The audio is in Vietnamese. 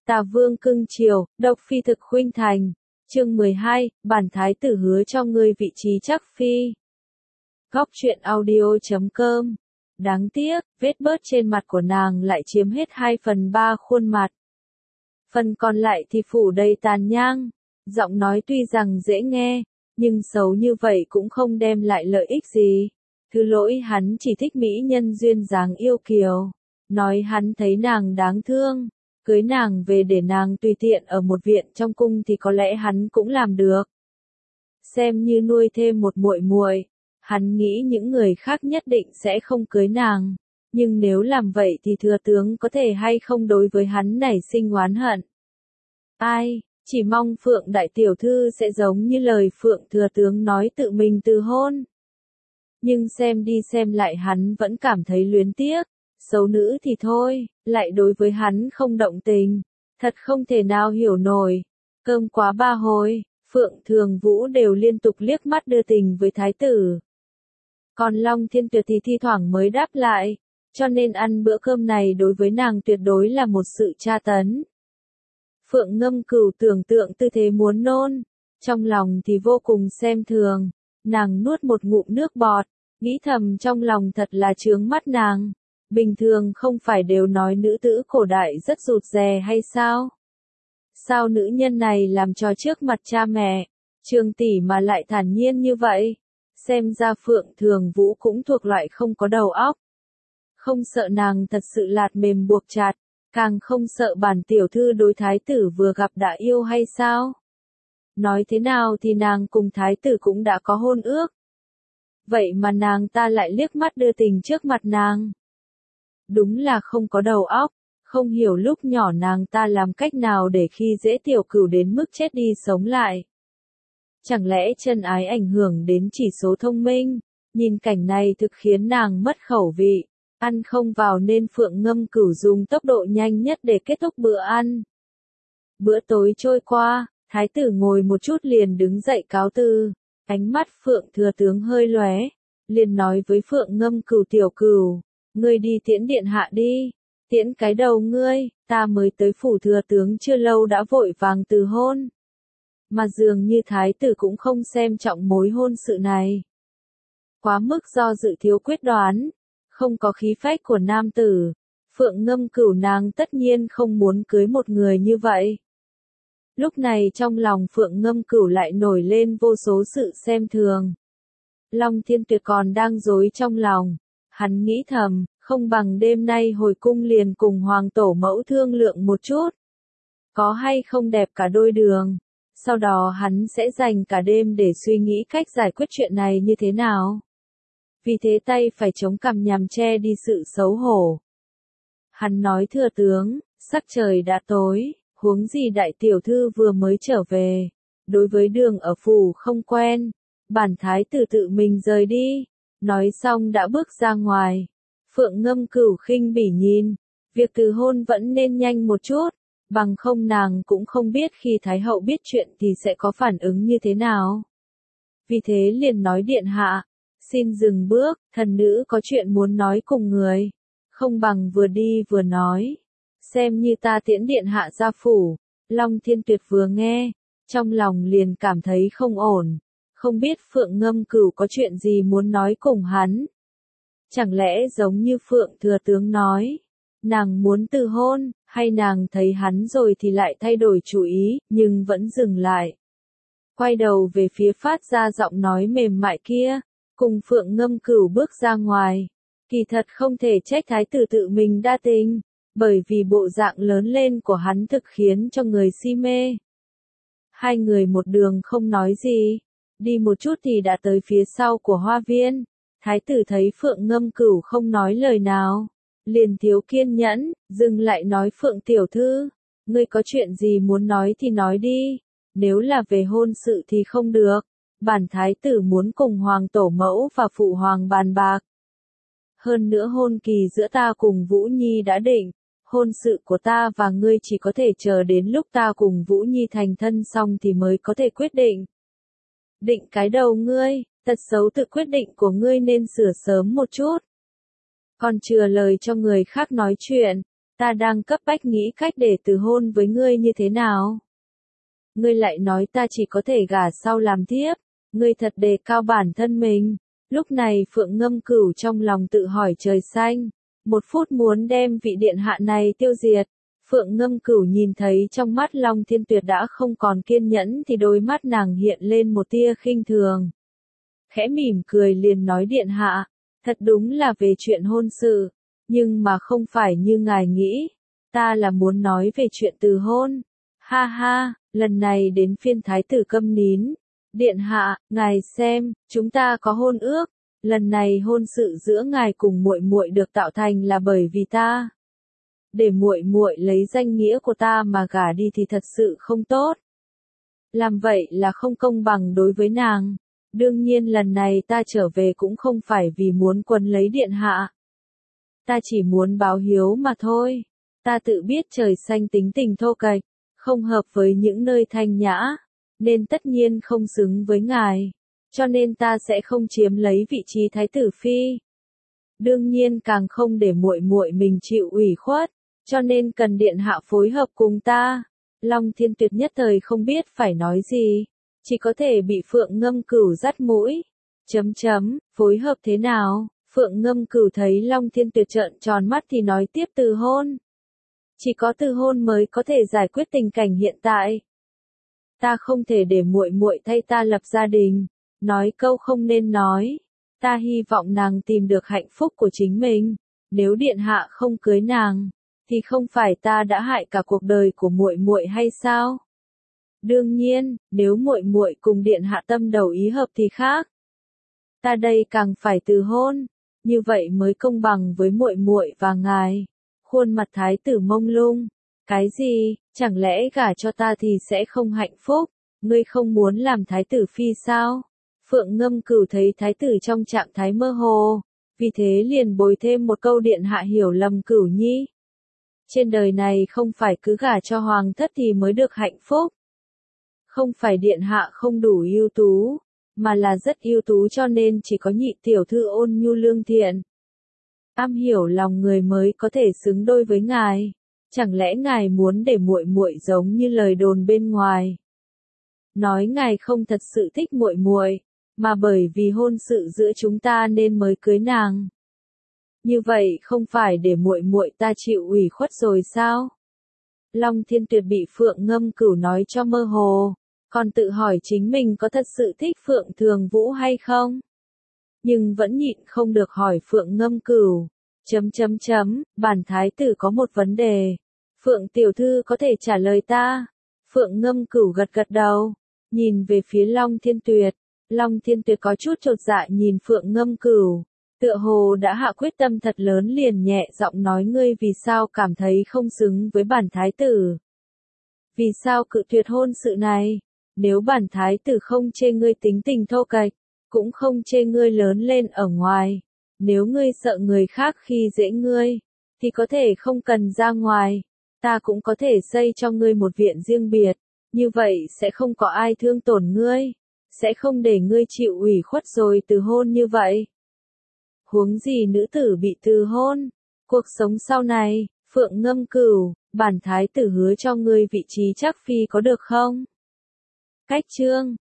Tà Vương cưng chiều, độc phi thực khuynh thành. Chương 12, bản thái tử hứa cho ngươi vị trí chắc phi. Góc truyện audio.com. Đáng tiếc, vết bớt trên mặt của nàng lại chiếm hết 2/3 khuôn mặt. Phần còn lại thì phủ đầy tàn nhang. Giọng nói tuy rằng dễ nghe, nhưng xấu như vậy cũng không đem lại lợi ích gì. Thứ lỗi hắn chỉ thích mỹ nhân duyên dáng yêu kiều. Nói hắn thấy nàng đáng thương, cưới nàng về để nàng tùy tiện ở một viện trong cung thì có lẽ hắn cũng làm được. Xem như nuôi thêm một muội muội. Hắn nghĩ những người khác nhất định sẽ không cưới nàng, nhưng nếu làm vậy thì thừa tướng có thể hay không đối với hắn nảy sinh oán hận. Ai, chỉ mong Phượng đại tiểu thư sẽ giống như lời Phượng thừa tướng nói tự mình từ hôn. Nhưng xem đi xem lại hắn vẫn cảm thấy luyến tiếc, xấu nữ thì thôi, lại đối với hắn không động tình, thật không thể nào hiểu nổi. Cơm quá 3 hồi, Phượng Thường Vũ đều liên tục liếc mắt đưa tình với thái tử. Còn Long Thiên Tuyệt thì thi thoảng mới đáp lại, cho nên ăn bữa cơm này đối với nàng tuyệt đối là một sự tra tấn. Phượng Ngâm Cửu tưởng tượng tư thế muốn nôn, trong lòng thì vô cùng xem thường, nàng nuốt một ngụm nước bọt, nghĩ thầm trong lòng thật là chướng mắt nàng. Bình thường không phải đều nói nữ tử cổ đại rất rụt rè hay sao? Sao nữ nhân này làm trò trước mặt cha mẹ, Trường tỷ mà lại thản nhiên như vậy? Xem ra Phượng Thường Vũ cũng thuộc loại không có đầu óc. Không sợ nàng thật sự lạt mềm buộc chặt, càng không sợ bản tiểu thư đối thái tử vừa gặp đã yêu hay sao? Nói thế nào thì nàng cùng thái tử cũng đã có hôn ước. Vậy mà nàng ta lại liếc mắt đưa tình trước mặt nàng. Đúng là không có đầu óc, không hiểu lúc nhỏ nàng ta làm cách nào để khi dễ tiểu cửu đến mức chết đi sống lại. Chẳng lẽ chân ái ảnh hưởng đến chỉ số thông minh? Nhìn cảnh này thực khiến nàng mất khẩu vị, ăn không vào nên Phượng Ngâm Cửu dùng tốc độ nhanh nhất để kết thúc bữa ăn. Bữa tối trôi qua, thái tử ngồi một chút liền đứng dậy cáo từ, ánh mắt Phượng thừa tướng hơi lóe, liền nói với Phượng Ngâm Cửu tiểu cửu, ngươi đi tiễn điện hạ đi. Tiễn cái đầu ngươi, ta mới tới phủ thừa tướng chưa lâu đã vội vàng từ hôn. Mà dường như thái tử cũng không xem trọng mối hôn sự này. Quá mức do dự thiếu quyết đoán, không có khí phách của nam tử, Phượng Ngâm Cửu nàng tất nhiên không muốn cưới một người như vậy. Lúc này trong lòng Phượng Ngâm Cửu lại nổi lên vô số sự xem thường. Long Thiên Tuyệt còn đang rối trong lòng, hắn nghĩ thầm, không bằng đêm nay hồi cung liền cùng hoàng tổ mẫu thương lượng một chút. Có hay không đẹp cả đôi đường. Sau đó hắn sẽ dành cả đêm để suy nghĩ cách giải quyết chuyện này như thế nào. Vì thế tay phải chống cằm nhằm che đi sự xấu hổ. Hắn nói thừa tướng, sắc trời đã tối, huống gì đại tiểu thư vừa mới trở về. Đối với đường ở phủ không quen, bản thái tử tự mình rời đi. Nói xong đã bước ra ngoài. Phượng Ngâm Cửu khinh bỉ nhìn, việc từ hôn vẫn nên nhanh một chút. Bằng không nàng cũng không biết khi Thái hậu biết chuyện thì sẽ có phản ứng như thế nào. Vì thế liền nói điện hạ, xin dừng bước, thần nữ có chuyện muốn nói cùng người. Không bằng vừa đi vừa nói. Xem như ta tiễn điện hạ ra phủ. Long Thiên Tuyệt vừa nghe, trong lòng liền cảm thấy không ổn. Không biết Phượng Ngâm Cửu có chuyện gì muốn nói cùng hắn. Chẳng lẽ giống như Phượng thừa tướng nói, nàng muốn từ hôn, hay nàng thấy hắn rồi thì lại thay đổi chủ ý, nhưng vẫn dừng lại. Quay đầu về phía phát ra giọng nói mềm mại kia, cùng Phượng Ngâm Cửu bước ra ngoài. Kỳ thật không thể trách thái tử tự mình đa tình, bởi vì bộ dạng lớn lên của hắn thực khiến cho người si mê. Hai người một đường không nói gì, đi một chút thì đã tới phía sau của hoa viên. Thái tử thấy Phượng Ngâm Cửu không nói lời nào, liền thiếu kiên nhẫn, dừng lại nói Phượng tiểu thư, ngươi có chuyện gì muốn nói thì nói đi, nếu là về hôn sự thì không được, bản thái tử muốn cùng hoàng tổ mẫu và phụ hoàng bàn bạc. Hơn nữa hôn kỳ giữa ta cùng Vũ Nhi đã định, hôn sự của ta và ngươi chỉ có thể chờ đến lúc ta cùng Vũ Nhi thành thân xong thì mới có thể quyết định. Định cái đầu ngươi, tật xấu tự quyết định của ngươi nên sửa sớm một chút. Còn chừa lời cho người khác nói chuyện, Ta đang cấp bách nghĩ cách để từ hôn với ngươi như thế nào? Ngươi lại nói ta chỉ có thể gả sau làm thiếp, ngươi thật đề cao bản thân mình. Lúc này Phượng Ngâm Cửu trong lòng tự hỏi trời xanh, một phút muốn đem vị điện hạ này tiêu diệt. Phượng Ngâm Cửu nhìn thấy trong mắt Long Thiên Tuyệt đã không còn kiên nhẫn thì đôi mắt nàng hiện lên một tia khinh thường. Khẽ mỉm cười liền nói điện hạ, thật đúng là về chuyện hôn sự, nhưng mà không phải như ngài nghĩ, ta là muốn nói về chuyện từ hôn. Ha ha, lần này đến phiên thái tử câm nín. Điện hạ, ngài xem, chúng ta có hôn ước, lần này hôn sự giữa ngài cùng muội muội được tạo thành là bởi vì ta. Để muội muội lấy danh nghĩa của ta mà gả đi thì thật sự không tốt. Làm vậy là không công bằng đối với nàng. Đương nhiên lần này ta trở về cũng không phải vì muốn quấn lấy điện hạ. Ta chỉ muốn báo hiếu mà thôi. Ta tự biết trời xanh tính tình thô kệch, không hợp với những nơi thanh nhã, nên tất nhiên không xứng với ngài. Cho nên ta sẽ không chiếm lấy vị trí thái tử phi. Đương nhiên càng không để muội muội mình chịu ủy khuất, cho nên cần điện hạ phối hợp cùng ta. Long Thiên Tuyệt nhất thời không biết phải nói gì, chỉ có thể bị Phượng Ngâm Cửu dắt mũi. Phối hợp thế nào? Phượng Ngâm Cửu thấy Long Thiên Tuyệt trợn tròn mắt thì nói tiếp từ hôn. Chỉ có từ hôn mới có thể giải quyết tình cảnh hiện tại. Ta không thể để muội muội thay ta lập gia đình, nói câu không nên nói. Ta hy vọng nàng tìm được hạnh phúc của chính mình, nếu điện hạ không cưới nàng, thì không phải ta đã hại cả cuộc đời của muội muội hay sao? Đương nhiên, nếu muội muội cùng điện hạ tâm đầu ý hợp thì khác. Ta đây càng phải từ hôn, như vậy mới công bằng với muội muội và ngài. Khuôn mặt thái tử mông lung, cái gì, chẳng lẽ gả cho ta thì sẽ không hạnh phúc? Ngươi không muốn làm thái tử phi sao? Phượng Ngâm Cửu thấy thái tử trong trạng thái mơ hồ, vì thế liền bồi thêm một câu điện hạ hiểu lầm Cửu nhi. Trên đời này không phải cứ gả cho hoàng thất thì mới được hạnh phúc. Không phải điện hạ không đủ ưu tú, mà là rất ưu tú cho nên chỉ có nhị tiểu thư ôn nhu lương thiện, am hiểu lòng người mới có thể xứng đôi với ngài. Chẳng lẽ ngài muốn để muội muội giống như lời đồn bên ngoài? Nói ngài không thật sự thích muội muội, mà bởi vì hôn sự giữa chúng ta nên mới cưới nàng. Như vậy không phải để muội muội ta chịu ủy khuất rồi sao? Long Thiên Tuyệt bị Phượng Ngâm Cửu nói cho mơ hồ, còn tự hỏi chính mình có thật sự thích Phượng Thường Vũ hay không? Nhưng vẫn nhịn không được hỏi Phượng Ngâm Cửu. Bản thái tử có một vấn đề. Phượng tiểu thư có thể trả lời ta. Phượng Ngâm Cửu gật gật đầu, nhìn về phía Long Thiên Tuyệt. Long Thiên Tuyệt có chút chột dạ nhìn Phượng Ngâm Cửu, tựa hồ đã hạ quyết tâm thật lớn liền nhẹ giọng nói ngươi vì sao cảm thấy không xứng với bản thái tử? Vì sao cự tuyệt hôn sự này? Nếu bản thái tử không chê ngươi tính tình thô kệch, cũng không chê ngươi lớn lên ở ngoài, nếu ngươi sợ người khác khi dễ ngươi, thì có thể không cần ra ngoài, ta cũng có thể xây cho ngươi một viện riêng biệt, như vậy sẽ không có ai thương tổn ngươi, sẽ không để ngươi chịu ủy khuất rồi từ hôn như vậy. Huống gì nữ tử bị từ hôn, cuộc sống sau này, Phượng Ngâm Cửu, bản thái tử hứa cho ngươi vị trí chắc phi có được không? Cách chương